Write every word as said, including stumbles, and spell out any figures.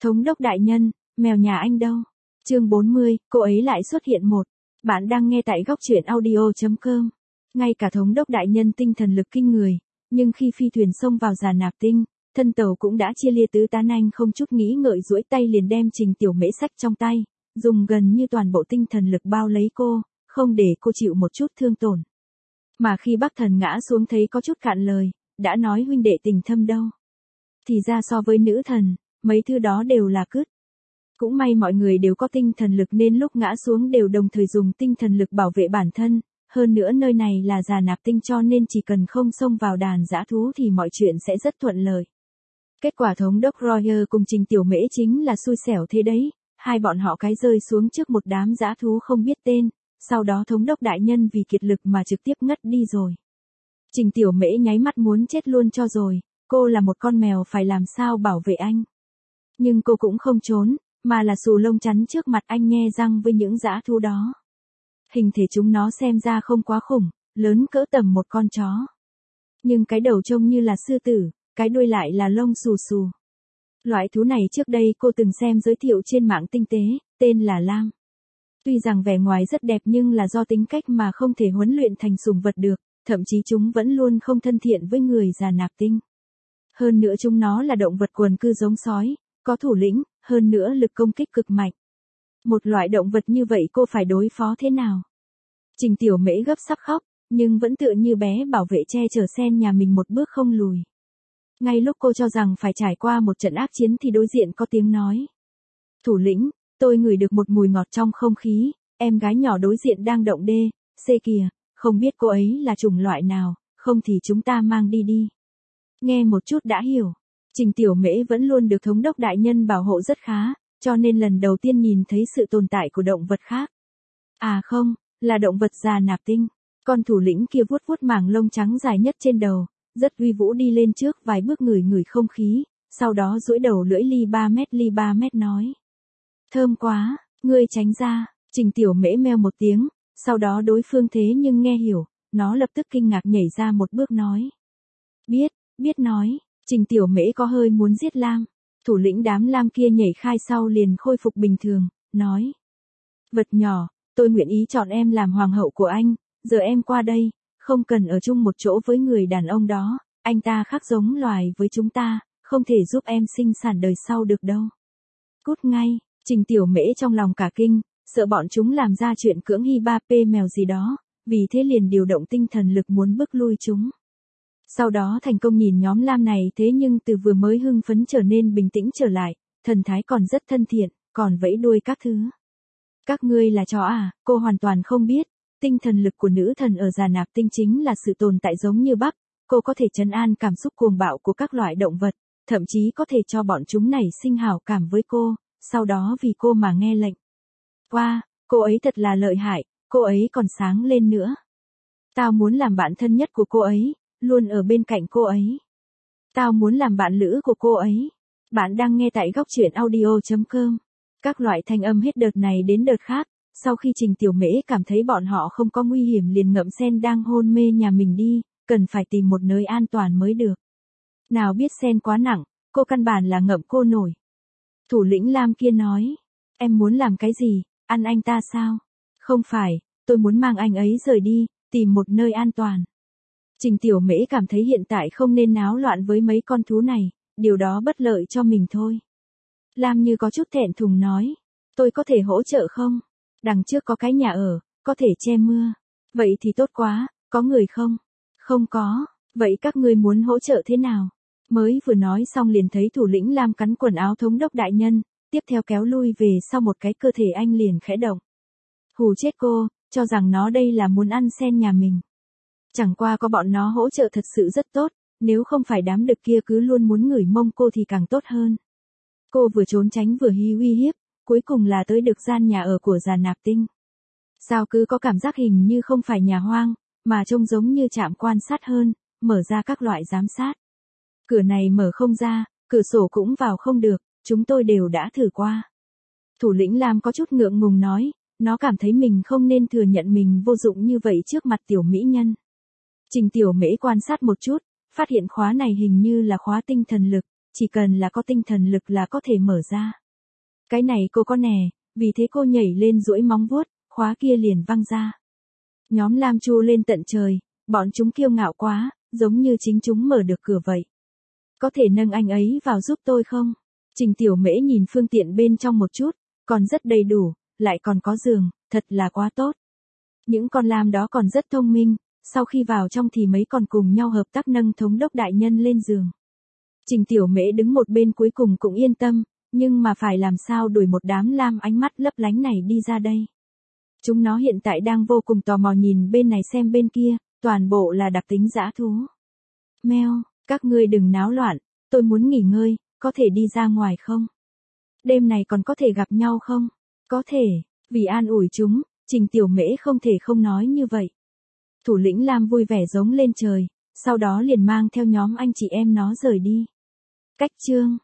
Thống đốc đại nhân, mèo nhà anh đâu? Chương bốn mươi, cô ấy lại xuất hiện một. Bạn đang nghe tại góc truyện audio chấm com. Ngay cả thống đốc đại nhân tinh thần lực kinh người, nhưng khi phi thuyền xông vào Già Nạp Tinh, thân tàu cũng đã chia lia tứ tán, anh không chút nghĩ ngợi duỗi tay liền đem Trình Tiểu Mễ xách trong tay, dùng gần như toàn bộ tinh thần lực bao lấy cô, không để cô chịu một chút thương tổn. Mà khi Bắc Thần ngã xuống thấy có chút cạn lời, đã nói huynh đệ tình thâm đâu. Thì ra so với nữ thần, mấy thứ đó đều là cứt. Cũng may mọi người đều có tinh thần lực nên lúc ngã xuống đều đồng thời dùng tinh thần lực bảo vệ bản thân, hơn nữa nơi này là Già Nạp Tinh cho nên chỉ cần không xông vào đàn dã thú thì mọi chuyện sẽ rất thuận lợi. Kết quả thống đốc Royer cùng Trình Tiểu Mễ chính là xui xẻo thế đấy, hai bọn họ cái rơi xuống trước một đám dã thú không biết tên, sau đó thống đốc đại nhân vì kiệt lực mà trực tiếp ngất đi rồi. Trình Tiểu Mễ nháy mắt muốn chết luôn cho rồi, cô là một con mèo phải làm sao bảo vệ anh. Nhưng cô cũng không trốn, mà là xù lông chắn trước mặt anh nhe răng với những dã thú đó. Hình thể chúng nó xem ra không quá khủng, lớn cỡ tầm một con chó. Nhưng cái đầu trông như là sư tử, cái đuôi lại là lông xù xù. Loại thú này trước đây cô từng xem giới thiệu trên mạng tinh tế, tên là lam. Tuy rằng vẻ ngoài rất đẹp nhưng là do tính cách mà không thể huấn luyện thành sủng vật được, thậm chí chúng vẫn luôn không thân thiện với người Già Nạp Tinh. Hơn nữa chúng nó là động vật quần cư giống sói, có thủ lĩnh, hơn nữa lực công kích cực mạnh. Một loại động vật như vậy cô phải đối phó thế nào? Trình Tiểu Mễ gấp sắp khóc, nhưng vẫn tựa như bé bảo vệ che chở sen nhà mình một bước không lùi. Ngay lúc cô cho rằng phải trải qua một trận ác chiến thì đối diện có tiếng nói. Thủ lĩnh, tôi ngửi được một mùi ngọt trong không khí, em gái nhỏ đối diện đang động đê, xê kìa, không biết cô ấy là chủng loại nào, không thì chúng ta mang đi đi. Nghe một chút đã hiểu. Trình Tiểu Mễ vẫn luôn được thống đốc đại nhân bảo hộ rất khá, cho nên lần đầu tiên nhìn thấy sự tồn tại của động vật khác. À không, là động vật Già Nạp Tinh. Con thủ lĩnh kia vuốt vuốt mảng lông trắng dài nhất trên đầu, rất uy vũ đi lên trước vài bước ngửi ngửi không khí, sau đó duỗi đầu lưỡi ly ba mét ly ba mét nói. Thơm quá, ngươi tránh ra. Trình Tiểu Mễ meo một tiếng, sau đó đối phương thế nhưng nghe hiểu, nó lập tức kinh ngạc nhảy ra một bước nói. Biết, biết nói. Trình Tiểu Mễ có hơi muốn giết lam. Thủ lĩnh đám lam kia nhảy khai sau liền khôi phục bình thường, nói. Vật nhỏ, tôi nguyện ý chọn em làm hoàng hậu của anh, giờ em qua đây, không cần ở chung một chỗ với người đàn ông đó, anh ta khác giống loài với chúng ta, không thể giúp em sinh sản đời sau được đâu. Cút ngay, Trình Tiểu Mễ trong lòng cả kinh, sợ bọn chúng làm ra chuyện cưỡng hy ba pê mèo gì đó, vì thế liền điều động tinh thần lực muốn bức lui chúng. Sau đó thành công nhìn nhóm lam này thế nhưng từ vừa mới hưng phấn trở nên bình tĩnh trở lại, thần thái còn rất thân thiện, còn vẫy đuôi các thứ. Các ngươi là chó à, cô hoàn toàn không biết, tinh thần lực của nữ thần ở Già Nạp Tinh chính là sự tồn tại giống như bắp, cô có thể trấn an cảm xúc cuồng bạo của các loại động vật, thậm chí có thể cho bọn chúng nảy sinh hảo cảm với cô, sau đó vì cô mà nghe lệnh. Wow, cô ấy thật là lợi hại, cô ấy còn sáng lên nữa. Tao muốn làm bạn thân nhất của cô ấy. Luôn ở bên cạnh cô ấy. Tao muốn làm bạn lữ của cô ấy. Bạn đang nghe tại góc truyện audio chấm com. Các loại thanh âm hết đợt này đến đợt khác, sau khi Trình Tiểu Mễ cảm thấy bọn họ không có nguy hiểm liền ngậm sen đang hôn mê nhà mình đi, cần phải tìm một nơi an toàn mới được. Nào biết sen quá nặng, cô căn bản là ngậm cô nổi. Thủ lĩnh lam kia nói, em muốn làm cái gì, ăn anh ta sao? Không phải, tôi muốn mang anh ấy rời đi, tìm một nơi an toàn. Trình Tiểu Mễ cảm thấy hiện tại không nên náo loạn với mấy con thú này, điều đó bất lợi cho mình thôi. Lam như có chút thẹn thùng nói, tôi có thể hỗ trợ không? Đằng trước có cái nhà ở, có thể che mưa. Vậy thì tốt quá, có người không? Không có, vậy các ngươi muốn hỗ trợ thế nào? Mới vừa nói xong liền thấy thủ lĩnh Lam cắn quần áo thống đốc đại nhân, tiếp theo kéo lui về sau một cái cơ thể anh liền khẽ động. Hù chết cô, cho rằng nó đây là muốn ăn sen nhà mình. Chẳng qua có bọn nó hỗ trợ thật sự rất tốt, nếu không phải đám đực kia cứ luôn muốn ngửi mông cô thì càng tốt hơn. Cô vừa trốn tránh vừa hy uy hiếp, cuối cùng là tới được gian nhà ở của Già Nạp Tinh. Sao cứ có cảm giác hình như không phải nhà hoang, mà trông giống như trạm quan sát hơn, mở ra các loại giám sát. Cửa này mở không ra, cửa sổ cũng vào không được, chúng tôi đều đã thử qua. Thủ lĩnh Lam có chút ngượng ngùng nói, nó cảm thấy mình không nên thừa nhận mình vô dụng như vậy trước mặt tiểu mỹ nhân. Trình Tiểu Mễ quan sát một chút, phát hiện khóa này hình như là khóa tinh thần lực, chỉ cần là có tinh thần lực là có thể mở ra. Cái này cô có nè, vì thế cô nhảy lên duỗi móng vuốt, khóa kia liền văng ra. Nhóm Lam Chu lên tận trời, bọn chúng kiêu ngạo quá, giống như chính chúng mở được cửa vậy. Có thể nâng anh ấy vào giúp tôi không? Trình Tiểu Mễ nhìn phương tiện bên trong một chút, còn rất đầy đủ, lại còn có giường, thật là quá tốt. Những con lam đó còn rất thông minh, sau khi vào trong thì mấy còn cùng nhau hợp tác nâng thống đốc đại nhân lên giường. Trình Tiểu Mễ đứng một bên cuối cùng cũng yên tâm, nhưng mà phải làm sao đuổi một đám lam ánh mắt lấp lánh này đi ra đây. Chúng nó hiện tại đang vô cùng tò mò nhìn bên này xem bên kia, toàn bộ là đặc tính dã thú. Meo, các ngươi đừng náo loạn, tôi muốn nghỉ ngơi, có thể đi ra ngoài không? Đêm này còn có thể gặp nhau không? Có thể, vì an ủi chúng, Trình Tiểu Mễ không thể không nói như vậy. Thủ lĩnh Lam vui vẻ giống lên trời, sau đó liền mang theo nhóm anh chị em nó rời đi. Cách chương